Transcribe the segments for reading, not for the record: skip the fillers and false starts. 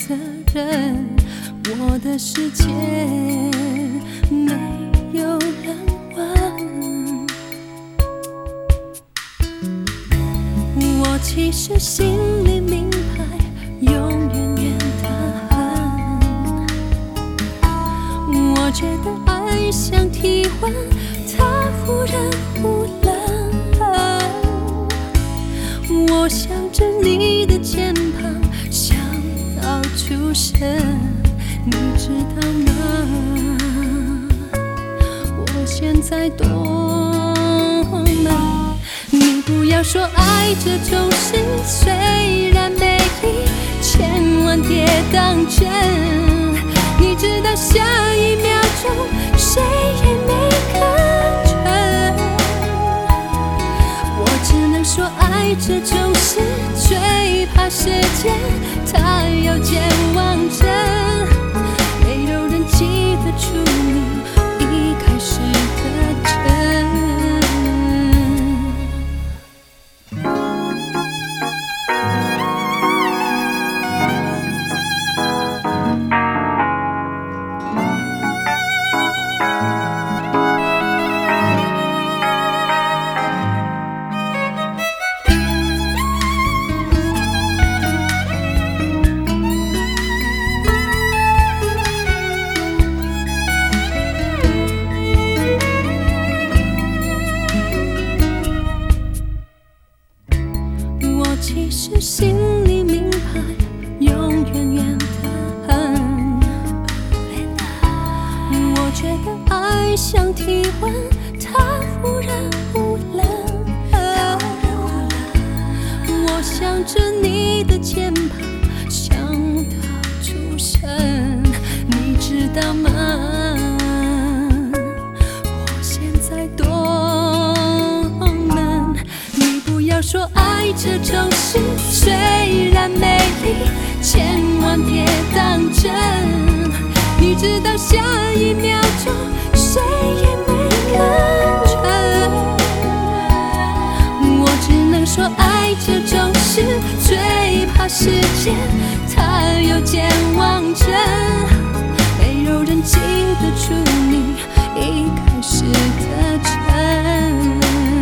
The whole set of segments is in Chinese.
责任，我的世界没有人问。我其实心里明白，永远远的很。我觉得爱像体温，它忽然忽冷。我想着你的肩膀，想到出生，你知道吗？我现在多闷。你不要说爱这种事，虽然美丽，千万别当真。你知道下一秒钟谁也没可能。我只能说爱这种事，最怕时间它有健忘症，没有人记得住你一开始的真。其实心里明白，永远远的很。我觉得爱像体温，它忽然忽冷。我想着你的肩膀，想到出生，你知道吗？我现在多闷。你不要说爱这种事，虽然美丽，千万别当真。你知道下一秒钟谁也没可能。我只能说爱这种事，最怕时间它有健忘症，没有人记得住你一开始的真。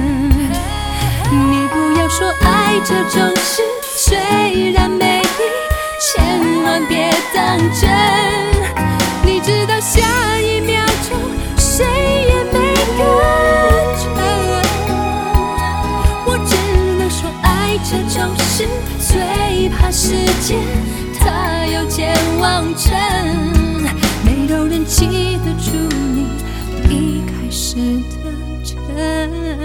你不要说爱这种事，虽然美丽，千万别当真。你知道下一秒钟谁也没可能。我只能说爱这种事，最怕时间它有健忘症，没有人记得住你一开始的真。